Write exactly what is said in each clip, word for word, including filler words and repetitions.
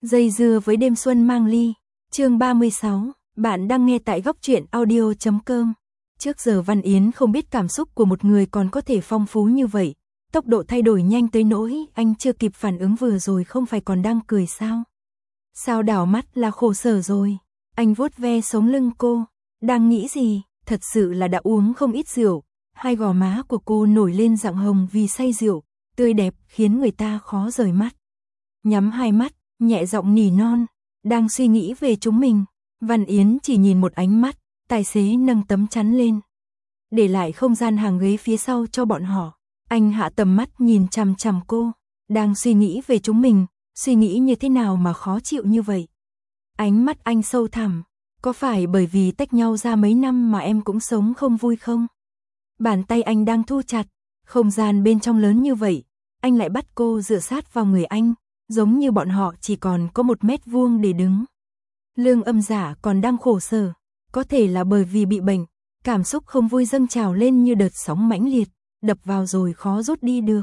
Dây dưa với đêm xuân mang ly. Chương ba mươi sáu, bạn đang nghe tại góc truyện audio chấm com. Trước giờ Văn Yến không biết cảm xúc của một người còn có thể phong phú như vậy, tốc độ thay đổi nhanh tới nỗi anh chưa kịp phản ứng vừa rồi không phải còn đang cười sao? Sao đảo mắt là khổ sở rồi? Anh vuốt ve sống lưng cô, đang nghĩ gì? Thật sự là đã uống không ít rượu, hai gò má của cô nổi lên rạng hồng vì say rượu, tươi đẹp khiến người ta khó rời mắt. Nhắm hai mắt, nhẹ giọng nỉ non, đang suy nghĩ về chúng mình. Văn Yến chỉ nhìn một ánh mắt, tài xế nâng tấm chắn lên, để lại không gian hàng ghế phía sau cho bọn họ. Anh hạ tầm mắt nhìn chằm chằm cô, đang suy nghĩ về chúng mình, suy nghĩ như thế nào mà khó chịu như vậy. Ánh mắt anh sâu thẳm, có phải bởi vì tách nhau ra mấy năm mà em cũng sống không vui không? Bàn tay anh đang thu chặt, không gian bên trong lớn như vậy, anh lại bắt cô dựa sát vào người anh, giống như bọn họ chỉ còn có một mét vuông để đứng. Lương Âm Dạ còn đang khổ sở, có thể là bởi vì bị bệnh, cảm xúc không vui dâng trào lên như đợt sóng mãnh liệt, đập vào rồi khó rút đi được.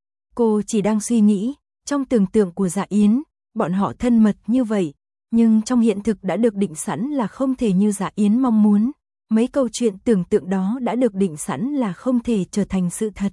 Cô chỉ đang suy nghĩ, trong tưởng tượng của Dạ Yến, bọn họ thân mật như vậy, nhưng trong hiện thực đã được định sẵn là không thể như Dạ Yến mong muốn. Mấy câu chuyện tưởng tượng đó đã được định sẵn là không thể trở thành sự thật.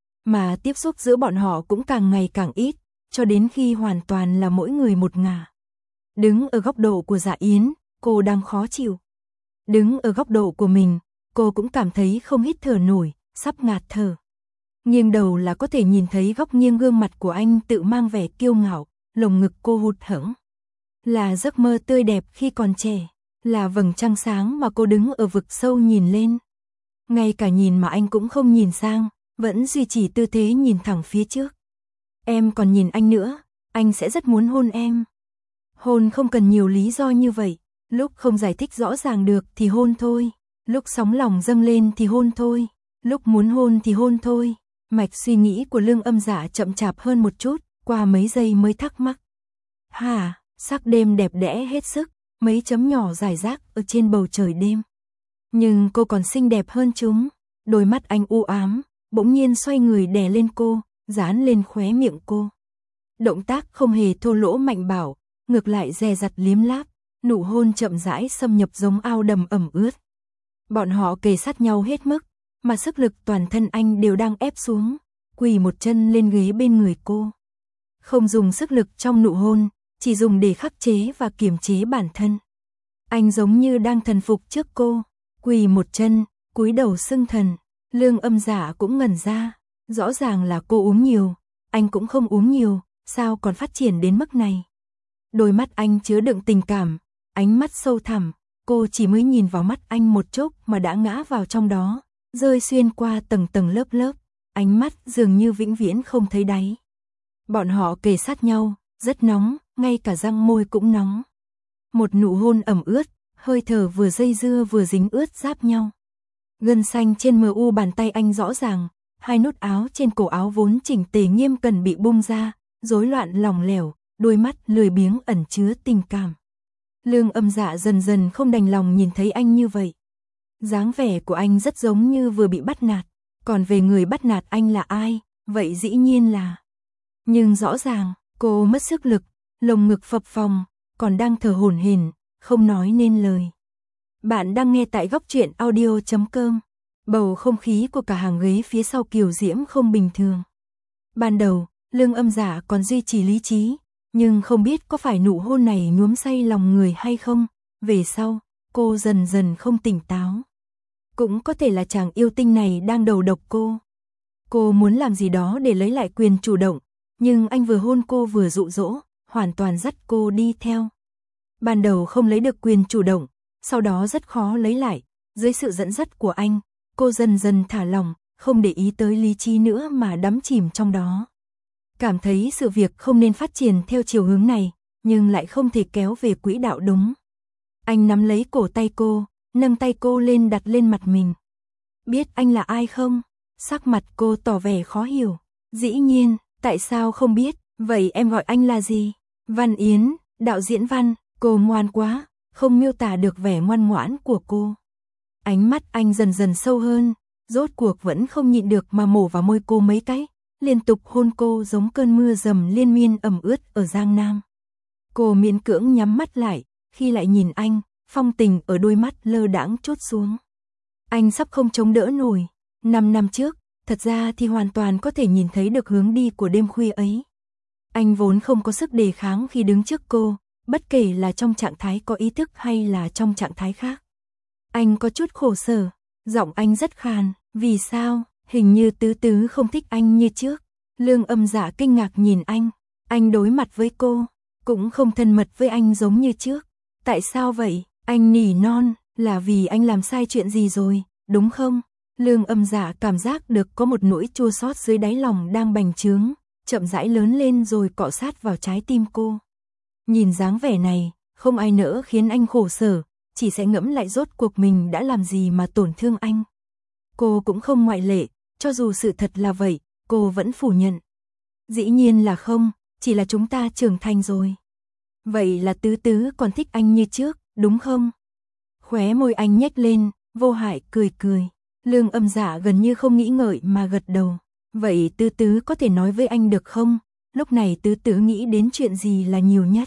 Mà tiếp xúc giữa bọn họ cũng càng ngày càng ít, cho đến khi hoàn toàn là mỗi người một ngả. Đứng ở góc độ của Dạ Yến, cô đang khó chịu. Đứng ở góc độ của mình, cô cũng cảm thấy không hít thở nổi, sắp ngạt thở. Nghiêng đầu là có thể nhìn thấy góc nghiêng gương mặt của anh tự mang vẻ kiêu ngạo, lồng ngực cô hụt hẫng. Là giấc mơ tươi đẹp khi còn trẻ, là vầng trăng sáng mà cô đứng ở vực sâu nhìn lên. Ngay cả nhìn mà anh cũng không nhìn sang, vẫn duy trì tư thế nhìn thẳng phía trước. Em còn nhìn anh nữa, anh sẽ rất muốn hôn em. Hôn không cần nhiều lý do như vậy, lúc không giải thích rõ ràng được thì hôn thôi, lúc sóng lòng dâng lên thì hôn thôi, lúc muốn hôn thì hôn thôi. Mạch suy nghĩ của Lương Âm Dạ chậm chạp hơn một chút, qua mấy giây mới thắc mắc. Hà, sắc đêm đẹp đẽ hết sức, mấy chấm nhỏ rải rác ở trên bầu trời đêm. Nhưng cô còn xinh đẹp hơn chúng. Đôi mắt anh u ám, bỗng nhiên xoay người đè lên cô, dán lên khóe miệng cô. Động tác không hề thô lỗ mạnh bạo, ngược lại dè dặt liếm láp, nụ hôn chậm rãi xâm nhập giống ao đầm ẩm ướt. Bọn họ kề sát nhau hết mức, mà sức lực toàn thân anh đều đang ép xuống, quỳ một chân lên ghế bên người cô. Không dùng sức lực trong nụ hôn, chỉ dùng để khắc chế và kiềm chế bản thân. Anh giống như đang thần phục trước cô, quỳ một chân, cúi đầu xưng thần. Lương Âm Dạ cũng ngẩn ra, rõ ràng là cô uống nhiều, anh cũng không uống nhiều, sao còn phát triển đến mức này. Đôi mắt anh chứa đựng tình cảm, ánh mắt sâu thẳm, cô chỉ mới nhìn vào mắt anh một chút mà đã ngã vào trong đó, rơi xuyên qua tầng tầng lớp lớp, ánh mắt dường như vĩnh viễn không thấy đáy. Bọn họ kề sát nhau, rất nóng, ngay cả răng môi cũng nóng. Một nụ hôn ẩm ướt, hơi thở vừa dây dưa vừa dính ướt giáp nhau. Gân xanh trên mờ u bàn tay anh rõ ràng, hai nút áo trên cổ áo vốn chỉnh tề nghiêm cẩn bị bung ra, rối loạn lỏng lẻo, đôi mắt lười biếng ẩn chứa tình cảm. Lương Âm Dạ dần dần không đành lòng nhìn thấy anh như vậy. Dáng vẻ của anh rất giống như vừa bị bắt nạt, còn về người bắt nạt anh là ai, vậy dĩ nhiên là. Nhưng rõ ràng, cô mất sức lực, lồng ngực phập phồng, còn đang thở hổn hển, không nói nên lời. Bạn đang nghe tại góc truyện audio chấm com. Bầu không khí của cả hàng ghế phía sau kiều diễm không bình thường. Ban đầu, Lương Âm Dạ còn duy trì lý trí, nhưng không biết có phải nụ hôn này nhuốm say lòng người hay không, về sau, cô dần dần không tỉnh táo. Cũng có thể là chàng yêu tinh này đang đầu độc cô. Cô muốn làm gì đó để lấy lại quyền chủ động, nhưng anh vừa hôn cô vừa dụ dỗ, hoàn toàn dắt cô đi theo. Ban đầu không lấy được quyền chủ động, sau đó rất khó lấy lại, dưới sự dẫn dắt của anh, cô dần dần thả lỏng, không để ý tới lý trí nữa mà đắm chìm trong đó. Cảm thấy sự việc không nên phát triển theo chiều hướng này, nhưng lại không thể kéo về quỹ đạo đúng. Anh nắm lấy cổ tay cô, nâng tay cô lên đặt lên mặt mình. Biết anh là ai không? Sắc mặt cô tỏ vẻ khó hiểu. Dĩ nhiên, tại sao không biết, vậy em gọi anh là gì? Văn Yến, đạo diễn Văn. Cô ngoan quá, không miêu tả được vẻ ngoan ngoãn của cô. Ánh mắt anh dần dần sâu hơn, rốt cuộc vẫn không nhịn được mà mổ vào môi cô mấy cái, liên tục hôn cô giống cơn mưa dầm liên miên ẩm ướt ở Giang Nam. Cô miễn cưỡng nhắm mắt lại, khi lại nhìn anh, phong tình ở đôi mắt lơ đãng trút xuống. Anh sắp không chống đỡ nổi. Năm năm trước, thật ra thì hoàn toàn có thể nhìn thấy được hướng đi của đêm khuya ấy. Anh vốn không có sức đề kháng khi đứng trước cô, bất kể là trong trạng thái có ý thức hay là trong trạng thái khác. Anh có chút khổ sở, giọng anh rất khàn, vì sao, hình như Tứ Tứ không thích anh như trước. Lương Âm Dạ kinh ngạc nhìn anh, anh đối mặt với cô, cũng không thân mật với anh giống như trước. Tại sao vậy? Anh nỉ non, là vì anh làm sai chuyện gì rồi, đúng không? Lương Âm Dạ cảm giác được có một nỗi chua xót dưới đáy lòng đang bành trướng, chậm rãi lớn lên rồi cọ sát vào trái tim cô. Nhìn dáng vẻ này, không ai nỡ khiến anh khổ sở, chỉ sẽ ngẫm lại rốt cuộc mình đã làm gì mà tổn thương anh. Cô cũng không ngoại lệ, cho dù sự thật là vậy, cô vẫn phủ nhận. Dĩ nhiên là không, chỉ là chúng ta trưởng thành rồi. Vậy là Tứ Tứ còn thích anh như trước, đúng không? Khóe môi anh nhếch lên, vô hại cười cười. Lương Âm Dạ gần như không nghĩ ngợi mà gật đầu. Vậy Tứ Tứ có thể nói với anh được không? Lúc này Tứ Tứ nghĩ đến chuyện gì là nhiều nhất?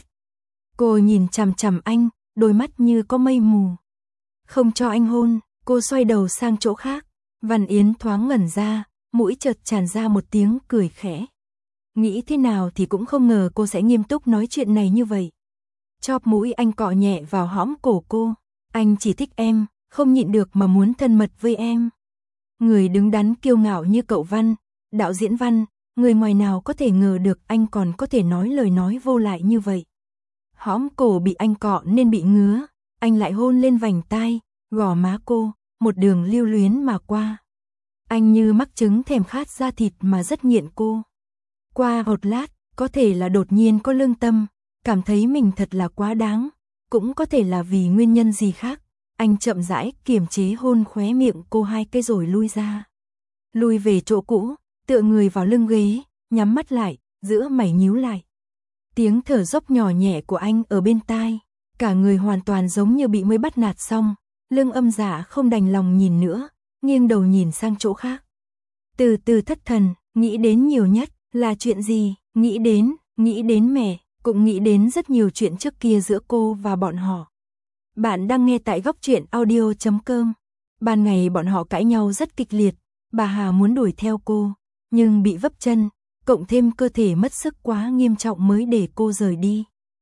Cô nhìn chằm chằm anh, đôi mắt như có mây mù. Không cho anh hôn, cô xoay đầu sang chỗ khác. Văn Yến thoáng ngẩn ra, mũi chợt tràn ra một tiếng cười khẽ. Nghĩ thế nào thì cũng không ngờ cô sẽ nghiêm túc nói chuyện này như vậy. Chóp mũi anh cọ nhẹ vào hõm cổ cô. Anh chỉ thích em, không nhịn được mà muốn thân mật với em. Người đứng đắn kiêu ngạo như cậu Văn, đạo diễn Văn, người ngoài nào có thể ngờ được anh còn có thể nói lời nói vô lại như vậy. Hõm cổ bị anh cọ nên bị ngứa, anh lại hôn lên vành tai, gò má cô, một đường lưu luyến mà qua. Anh như mắc chứng thèm khát da thịt mà rất nghiện cô. Qua một lát, có thể là đột nhiên có lương tâm, cảm thấy mình thật là quá đáng, cũng có thể là vì nguyên nhân gì khác. Anh chậm rãi kiềm chế hôn khóe miệng cô hai cái rồi lui ra. Lui về chỗ cũ, tựa người vào lưng ghế, nhắm mắt lại, giữa mày nhíu lại. Tiếng thở dốc nhỏ nhẹ của anh ở bên tai, cả người hoàn toàn giống như bị mới bắt nạt xong. Lương Âm Dạ không đành lòng nhìn nữa, nghiêng đầu nhìn sang chỗ khác. Từ từ thất thần, nghĩ đến nhiều nhất là chuyện gì, nghĩ đến, nghĩ đến mẹ, cũng nghĩ đến rất nhiều chuyện trước kia giữa cô và bọn họ. Bạn đang nghe tại góc truyện audio chấm com. Ban ngày bọn họ cãi nhau rất kịch liệt, bà Hà muốn đuổi theo cô, nhưng bị vấp chân, cộng thêm cơ thể mất sức quá nghiêm trọng mới để cô rời đi.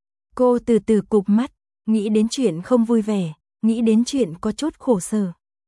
Cô từ từ cụp mắt, nghĩ đến chuyện không vui vẻ, nghĩ đến chuyện có chút khổ sở.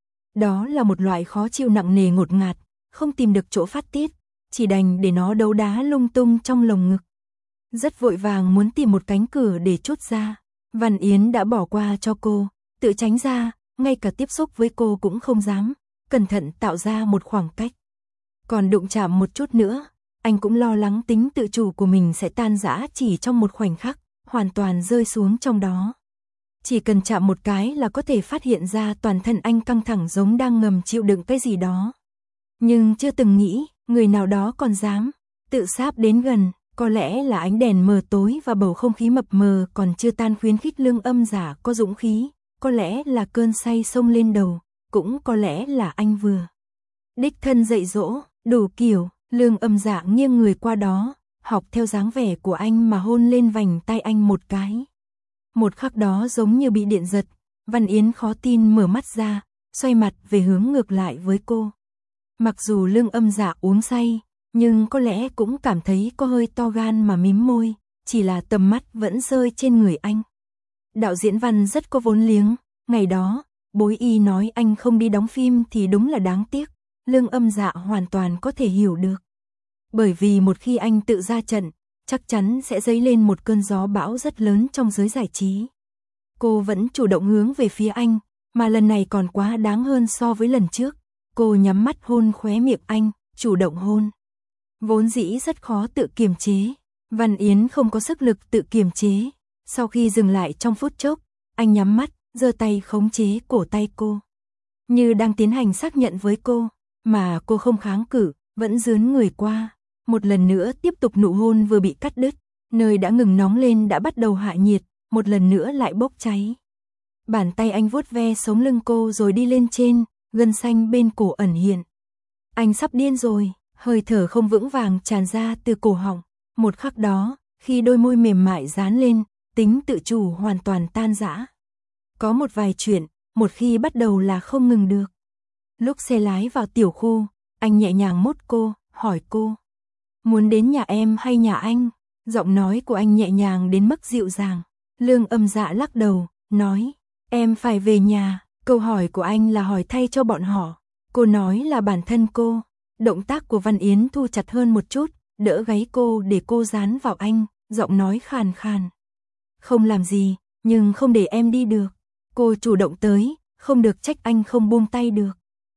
Đó là một loại khó chịu nặng nề ngột ngạt, không tìm được chỗ phát tiết, chỉ đành để nó đấu đá lung tung trong lồng ngực. Rất vội vàng muốn tìm một cánh cửa để trút ra. Văn Yến đã bỏ qua cho cô, tự tránh ra, ngay cả tiếp xúc với cô cũng không dám, cẩn thận tạo ra một khoảng cách. Còn đụng chạm một chút nữa, anh cũng lo lắng tính tự chủ của mình sẽ tan rã chỉ trong một khoảnh khắc, hoàn toàn rơi xuống trong đó. Chỉ cần chạm một cái là có thể phát hiện ra toàn thân anh căng thẳng giống đang ngầm chịu đựng cái gì đó. Nhưng chưa từng nghĩ, người nào đó còn dám tự sáp đến gần. Có lẽ là ánh đèn mờ tối và bầu không khí mập mờ còn chưa tan khuyến khích Lương Âm Dạ có dũng khí, có lẽ là cơn say xông lên đầu, cũng có lẽ là anh vừa đích thân dạy dỗ, đủ kiểu. Lương Âm Dạ nghiêng người qua đó, học theo dáng vẻ của anh mà hôn lên vành tay anh một cái. Một khắc đó giống như bị điện giật, Văn Yến khó tin mở mắt ra, xoay mặt về hướng ngược lại với cô. Mặc dù Lương Âm Dạ uống say, nhưng có lẽ cũng cảm thấy có hơi to gan mà mím môi, chỉ là tầm mắt vẫn rơi trên người anh. Đạo diễn Văn rất có vốn liếng, ngày đó, bối y nói anh không đi đóng phim thì đúng là đáng tiếc, Lương Âm Dạ hoàn toàn có thể hiểu được. Bởi vì một khi anh tự ra trận, chắc chắn sẽ dấy lên một cơn gió bão rất lớn trong giới giải trí. Cô vẫn chủ động hướng về phía anh, mà lần này còn quá đáng hơn so với lần trước. Cô nhắm mắt hôn khóe miệng anh, chủ động hôn. Vốn dĩ rất khó tự kiềm chế, Văn Yến không có sức lực tự kiềm chế. Sau khi dừng lại trong phút chốc, anh nhắm mắt, giơ tay khống chế cổ tay cô. Như đang tiến hành xác nhận với cô, mà cô không kháng cự, vẫn dướn người qua. Một lần nữa tiếp tục nụ hôn vừa bị cắt đứt, nơi đã ngừng nóng lên đã bắt đầu hạ nhiệt, một lần nữa lại bốc cháy. Bàn tay anh vuốt ve sống lưng cô rồi đi lên trên, gân xanh bên cổ ẩn hiện. Anh sắp điên rồi. Hơi thở không vững vàng tràn ra từ cổ họng. Một khắc đó, khi đôi môi mềm mại dán lên, tính tự chủ hoàn toàn tan rã. Có một vài chuyện, một khi bắt đầu là không ngừng được. Lúc xe lái vào tiểu khu, anh nhẹ nhàng mốt cô, hỏi cô. Muốn đến nhà em hay nhà anh? Giọng nói của anh nhẹ nhàng đến mức dịu dàng. Lương Âm Dạ lắc đầu, nói. Em phải về nhà. Câu hỏi của anh là hỏi thay cho bọn họ. Cô nói là bản thân cô. Động tác của Văn Yến thu chặt hơn một chút, đỡ gáy cô để cô dán vào anh, giọng nói khàn khàn. Không làm gì, nhưng không để em đi được. Cô chủ động tới, không được trách anh không buông tay được.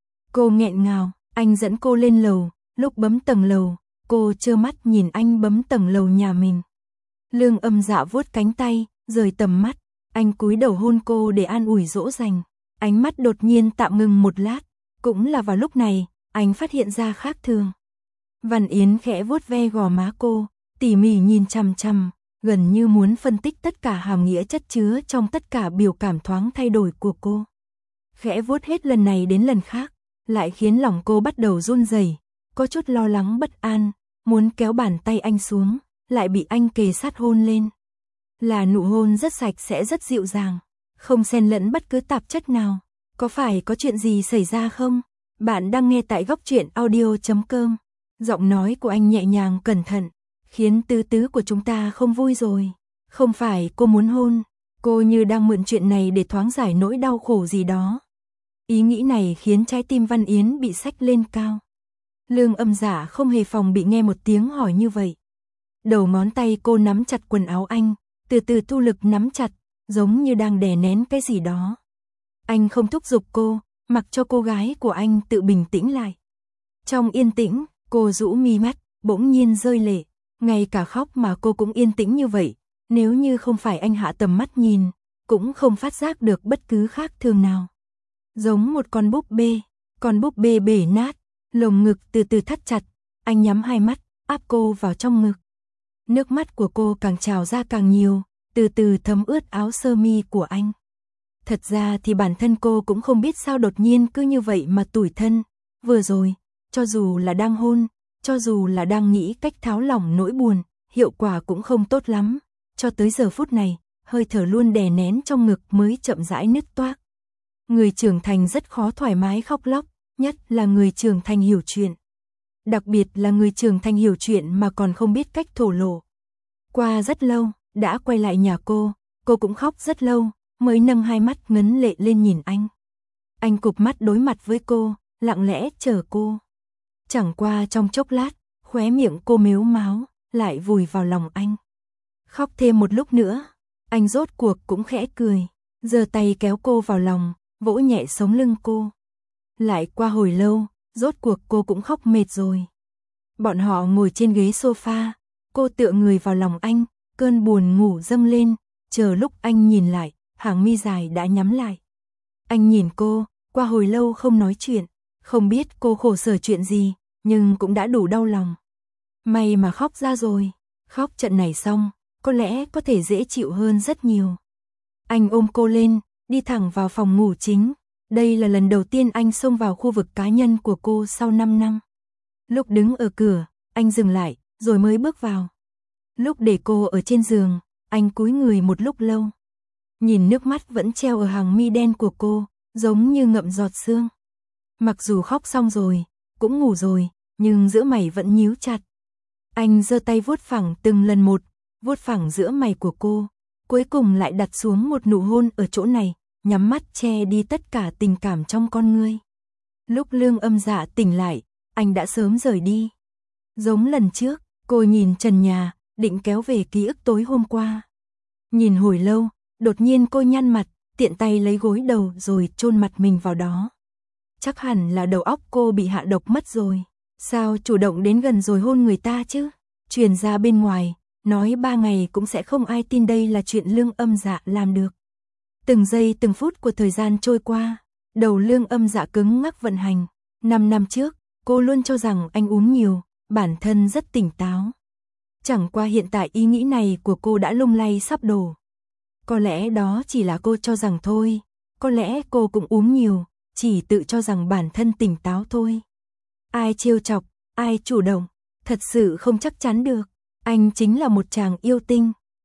Cô nghẹn ngào, anh dẫn cô lên lầu, lúc bấm tầng lầu, cô trơ mắt nhìn anh bấm tầng lầu nhà mình. Lương Âm Dạ vuốt cánh tay, rời tầm mắt, anh cúi đầu hôn cô để an ủi dỗ dành. Ánh mắt đột nhiên tạm ngừng một lát, cũng là vào lúc này, anh phát hiện ra khác thường. Văn Yến khẽ vuốt ve gò má cô, tỉ mỉ nhìn chằm chằm, gần như muốn phân tích tất cả hàm nghĩa chất chứa trong tất cả biểu cảm thoáng thay đổi của cô. Khẽ vuốt hết lần này đến lần khác, lại khiến lòng cô bắt đầu run rẩy, có chút lo lắng bất an, muốn kéo bàn tay anh xuống, lại bị anh kề sát hôn lên. Là nụ hôn rất sạch sẽ rất dịu dàng, không xen lẫn bất cứ tạp chất nào. Có phải có chuyện gì xảy ra không? Bạn đang nghe tại góc truyện audio chấm com. Giọng nói của anh nhẹ nhàng cẩn thận, khiến tứ tứ của chúng ta không vui rồi. Không phải cô muốn hôn, cô như đang mượn chuyện này để thoáng giải nỗi đau khổ gì đó. Ý nghĩ này khiến trái tim Văn Yến bị xách lên cao. Lương Âm Dạ không hề phòng bị nghe một tiếng hỏi như vậy. Đầu ngón tay cô nắm chặt quần áo anh, từ từ thu lực nắm chặt, giống như đang đè nén cái gì đó. Anh không thúc giục cô, mặc cho cô gái của anh tự bình tĩnh lại. Trong yên tĩnh, cô rũ mi mắt, bỗng nhiên rơi lệ. Ngay cả khóc mà cô cũng yên tĩnh như vậy. Nếu như không phải anh hạ tầm mắt nhìn, cũng không phát giác được bất cứ khác thường nào. Giống một con búp bê, con búp bê bể nát, lồng ngực từ từ thắt chặt. Anh nhắm hai mắt, áp cô vào trong ngực. Nước mắt của cô càng trào ra càng nhiều, từ từ thấm ướt áo sơ mi của anh. Thật ra thì bản thân cô cũng không biết sao đột nhiên cứ như vậy mà tủi thân. Vừa rồi, cho dù là đang hôn, cho dù là đang nghĩ cách tháo lỏng nỗi buồn, hiệu quả cũng không tốt lắm. Cho tới giờ phút này, hơi thở luôn đè nén trong ngực mới chậm rãi nứt toác. Người trưởng thành rất khó thoải mái khóc lóc, nhất là người trưởng thành hiểu chuyện. Đặc biệt là người trưởng thành hiểu chuyện mà còn không biết cách thổ lộ. Qua rất lâu, đã quay lại nhà cô, cô cũng khóc rất lâu, mới nâng hai mắt ngấn lệ lên nhìn anh. Anh cụp mắt đối mặt với cô, lặng lẽ chờ cô. Chẳng qua trong chốc lát, khóe miệng cô mếu máo, lại vùi vào lòng anh. Khóc thêm một lúc nữa, anh rốt cuộc cũng khẽ cười, giơ tay kéo cô vào lòng, vỗ nhẹ sống lưng cô. Lại qua hồi lâu, rốt cuộc cô cũng khóc mệt rồi. Bọn họ ngồi trên ghế sofa, cô tựa người vào lòng anh, cơn buồn ngủ dâng lên, chờ lúc anh nhìn lại, hàng mi dài đã nhắm lại. Anh nhìn cô, qua hồi lâu không nói chuyện, không biết cô khổ sở chuyện gì, nhưng cũng đã đủ đau lòng. May mà khóc ra rồi, khóc trận này xong, có lẽ có thể dễ chịu hơn rất nhiều. Anh ôm cô lên, đi thẳng vào phòng ngủ chính. Đây là lần đầu tiên anh xông vào khu vực cá nhân của cô sau năm năm. Lúc đứng ở cửa, anh dừng lại, rồi mới bước vào. Lúc để cô ở trên giường, anh cúi người một lúc lâu. Nhìn nước mắt vẫn treo ở hàng mi đen của cô, giống như ngậm giọt sương. Mặc dù khóc xong rồi, cũng ngủ rồi, nhưng giữa mày vẫn nhíu chặt. Anh giơ tay vuốt phẳng từng lần một, vuốt phẳng giữa mày của cô, cuối cùng lại đặt xuống một nụ hôn ở chỗ này, nhắm mắt che đi tất cả tình cảm trong con ngươi. Lúc Lương Âm Dạ tỉnh lại, anh đã sớm rời đi. Giống lần trước, cô nhìn trần nhà, định kéo về ký ức tối hôm qua. Nhìn hồi lâu, đột nhiên cô nhăn mặt, tiện tay lấy gối đầu rồi chôn mặt mình vào đó. Chắc hẳn là đầu óc cô bị hạ độc mất rồi. Sao chủ động đến gần rồi hôn người ta chứ? Truyền ra bên ngoài, nói ba ngày cũng sẽ không ai tin đây là chuyện Lương Âm Dạ làm được. Từng giây từng phút của thời gian trôi qua, đầu Lương Âm Dạ cứng ngắc vận hành. Năm năm trước, cô luôn cho rằng anh uống nhiều, bản thân rất tỉnh táo. Chẳng qua hiện tại ý nghĩ này của cô đã lung lay sắp đổ. Có lẽ đó chỉ là cô cho rằng thôi, có lẽ cô cũng uống nhiều, chỉ tự cho rằng bản thân tỉnh táo thôi. Ai trêu chọc, ai chủ động, thật sự không chắc chắn được. Anh chính là một chàng yêu tinh,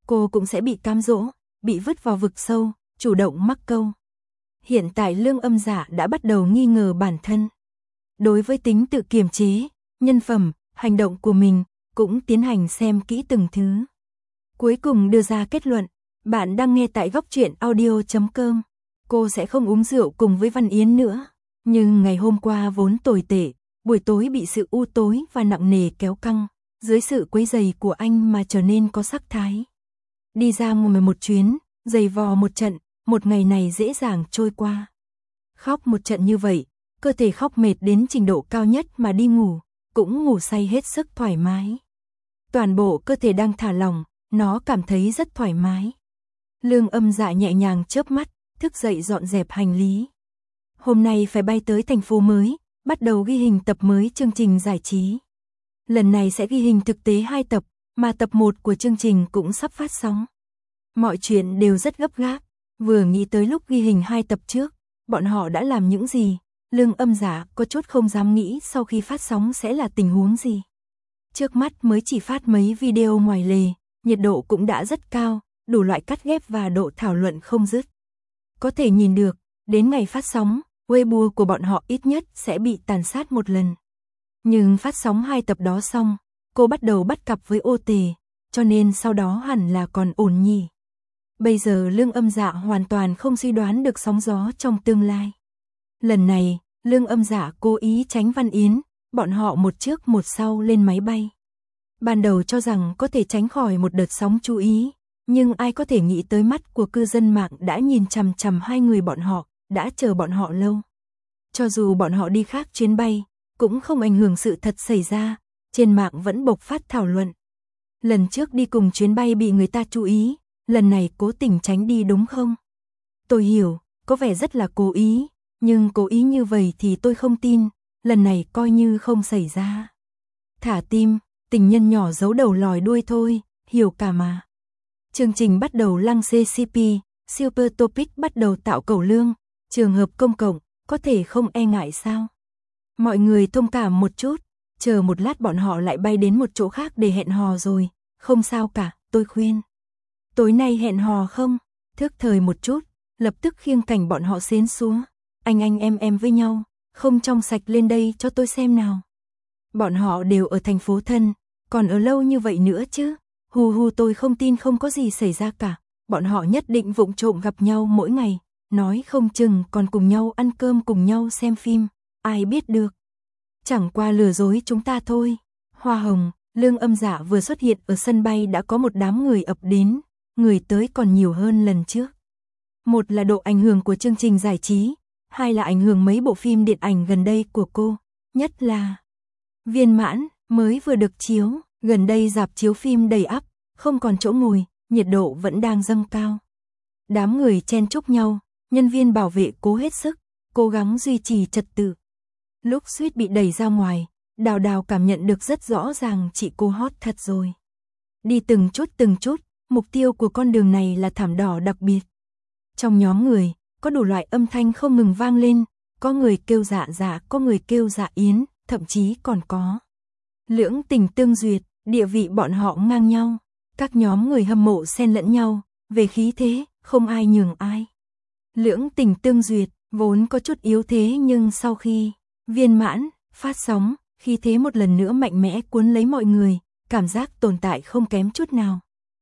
cô cũng sẽ bị cám dỗ, bị vứt vào vực sâu, chủ động mắc câu. Hiện tại Lương Âm Dạ đã bắt đầu nghi ngờ bản thân. Đối với tính tự kiềm chế, nhân phẩm, hành động của mình, cũng tiến hành xem kỹ từng thứ. Cuối cùng đưa ra kết luận, bạn đang nghe tại góc truyện audio chấm com. Cô sẽ không uống rượu cùng với Văn Yến nữa. Nhưng ngày hôm qua vốn tồi tệ, buổi tối bị sự u tối và nặng nề kéo căng, dưới sự quấy rầy của anh mà trở nên có sắc thái. Đi ra ngoài một chuyến, giày vò một trận, một ngày này dễ dàng trôi qua. Khóc một trận như vậy, cơ thể khóc mệt đến trình độ cao nhất mà đi ngủ, cũng ngủ say hết sức thoải mái. Toàn bộ cơ thể đang thả lỏng, nó cảm thấy rất thoải mái. Lương Âm Dạ nhẹ nhàng chớp mắt, thức dậy dọn dẹp hành lý. Hôm nay phải bay tới thành phố mới, bắt đầu ghi hình tập mới chương trình giải trí. Lần này sẽ ghi hình thực tế hai tập, mà tập một của chương trình cũng sắp phát sóng. Mọi chuyện đều rất gấp gáp, vừa nghĩ tới lúc ghi hình hai tập trước, bọn họ đã làm những gì, Lương Âm Dạ có chút không dám nghĩ sau khi phát sóng sẽ là tình huống gì. Trước mắt mới chỉ phát mấy video ngoài lề, nhiệt độ cũng đã rất cao, đủ loại cắt ghép và độ thảo luận không dứt. Có thể nhìn được, đến ngày phát sóng, Weibo của bọn họ ít nhất sẽ bị tàn sát một lần. Nhưng phát sóng hai tập đó xong, cô bắt đầu bắt cặp với Ô Tề, cho nên sau đó hẳn là còn ổn nhỉ. Bây giờ Lương Âm Dạ hoàn toàn không suy đoán được sóng gió trong tương lai. Lần này, Lương Âm Dạ cố ý tránh Văn Yến, bọn họ một trước một sau lên máy bay. Ban đầu cho rằng có thể tránh khỏi một đợt sóng chú ý, nhưng ai có thể nghĩ tới mắt của cư dân mạng đã nhìn chằm chằm hai người bọn họ, đã chờ bọn họ lâu. Cho dù bọn họ đi khác chuyến bay, cũng không ảnh hưởng sự thật xảy ra, trên mạng vẫn bộc phát thảo luận. Lần trước đi cùng chuyến bay bị người ta chú ý, lần này cố tình tránh đi đúng không? Tôi hiểu, có vẻ rất là cố ý, nhưng cố ý như vậy thì tôi không tin, lần này coi như không xảy ra. Thả tim, tình nhân nhỏ giấu đầu lòi đuôi thôi, hiểu cả mà. Chương trình bắt đầu lăng xê xê pê, Super Topic bắt đầu tạo cầu lương, trường hợp công cộng, có thể không e ngại sao? Mọi người thông cảm một chút, chờ một lát bọn họ lại bay đến một chỗ khác để hẹn hò rồi, không sao cả, tôi khuyên. Tối nay hẹn hò không? Thức thời một chút, lập tức khiêng cảnh bọn họ xến xuống. Anh anh em em với nhau, không trong sạch lên đây cho tôi xem nào. Bọn họ đều ở thành phố thân, còn ở lâu như vậy nữa chứ. Hù hù tôi không tin không có gì xảy ra cả. Bọn họ nhất định vụng trộm gặp nhau mỗi ngày, nói không chừng còn cùng nhau ăn cơm cùng nhau xem phim, ai biết được. Chẳng qua lừa dối chúng ta thôi. Hoa hồng, Lương Âm Dạ vừa xuất hiện ở sân bay đã có một đám người ập đến, người tới còn nhiều hơn lần trước. Một là độ ảnh hưởng của chương trình giải trí, hai là ảnh hưởng mấy bộ phim điện ảnh gần đây của cô, nhất là Viên Mãn mới vừa được chiếu, gần đây rạp chiếu phim đầy ắp, không còn chỗ ngồi, nhiệt độ vẫn đang dâng cao. Đám người chen chúc nhau, nhân viên bảo vệ cố hết sức, cố gắng duy trì trật tự. Lúc suýt bị đẩy ra ngoài, Đào Đào cảm nhận được rất rõ ràng chị cô hot thật rồi. Đi từng chút từng chút, mục tiêu của con đường này là thảm đỏ đặc biệt. Trong nhóm người, có đủ loại âm thanh không ngừng vang lên, có người kêu dạ dạ, có người kêu dạ yến, thậm chí còn có lưỡng tình tương duyệt, địa vị bọn họ ngang nhau. Các nhóm người hâm mộ xen lẫn nhau, về khí thế, không ai nhường ai. Lưỡng tình tương duyệt, vốn có chút yếu thế nhưng sau khi Viên Mãn phát sóng, khí thế một lần nữa mạnh mẽ cuốn lấy mọi người, cảm giác tồn tại không kém chút nào.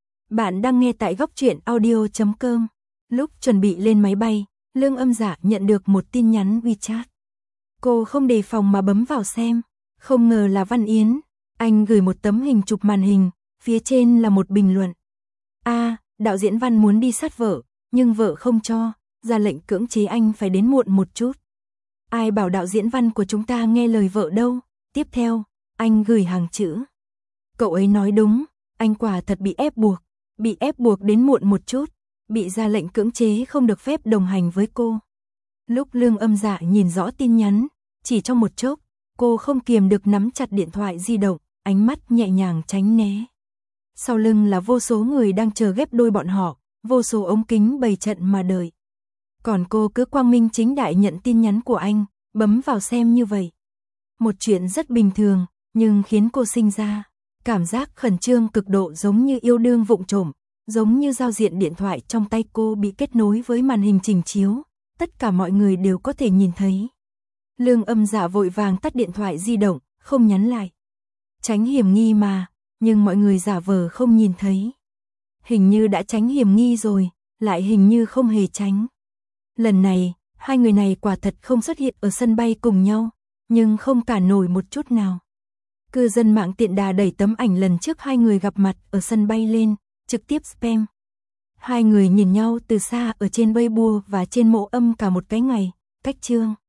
Bạn đang nghe tại góc truyện audio chấm com. Lúc chuẩn bị lên máy bay, Lương Âm Dạ nhận được một tin nhắn WeChat. Cô không đề phòng mà bấm vào xem, không ngờ là Văn Yến. Anh gửi một tấm hình chụp màn hình, phía trên là một bình luận. A, à, đạo diễn Văn muốn đi sát vợ, nhưng vợ không cho, ra lệnh cưỡng chế anh phải đến muộn một chút. Ai bảo đạo diễn Văn của chúng ta nghe lời vợ đâu. Tiếp theo, anh gửi hàng chữ. Cậu ấy nói đúng, anh quả thật bị ép buộc, bị ép buộc đến muộn một chút, bị ra lệnh cưỡng chế không được phép đồng hành với cô. Lúc Lương Âm Dạ nhìn rõ tin nhắn, chỉ trong một chốc, cô không kiềm được nắm chặt điện thoại di động, ánh mắt nhẹ nhàng tránh né. Sau lưng là vô số người đang chờ ghép đôi bọn họ, vô số ống kính bày trận mà đợi. Còn cô cứ quang minh chính đại nhận tin nhắn của anh, bấm vào xem như vậy. Một chuyện rất bình thường, nhưng khiến cô sinh ra cảm giác khẩn trương cực độ giống như yêu đương vụng trộm, Giống như giao diện điện thoại trong tay cô bị kết nối với màn hình trình chiếu, tất cả mọi người đều có thể nhìn thấy. Lương Âm Dạ vội vàng tắt điện thoại di động, không nhắn lại. Tránh hiểm nghi mà, nhưng mọi người giả vờ không nhìn thấy. Hình như đã tránh hiểm nghi rồi, lại hình như không hề tránh. Lần này, hai người này quả thật không xuất hiện ở sân bay cùng nhau, nhưng không cả nổi một chút nào. Cư dân mạng tiện đà đẩy tấm ảnh lần trước hai người gặp mặt ở sân bay lên, trực tiếp spam. Hai người nhìn nhau từ xa ở trên Weibo và trên Mộ Âm cả một cái ngày, cách chương.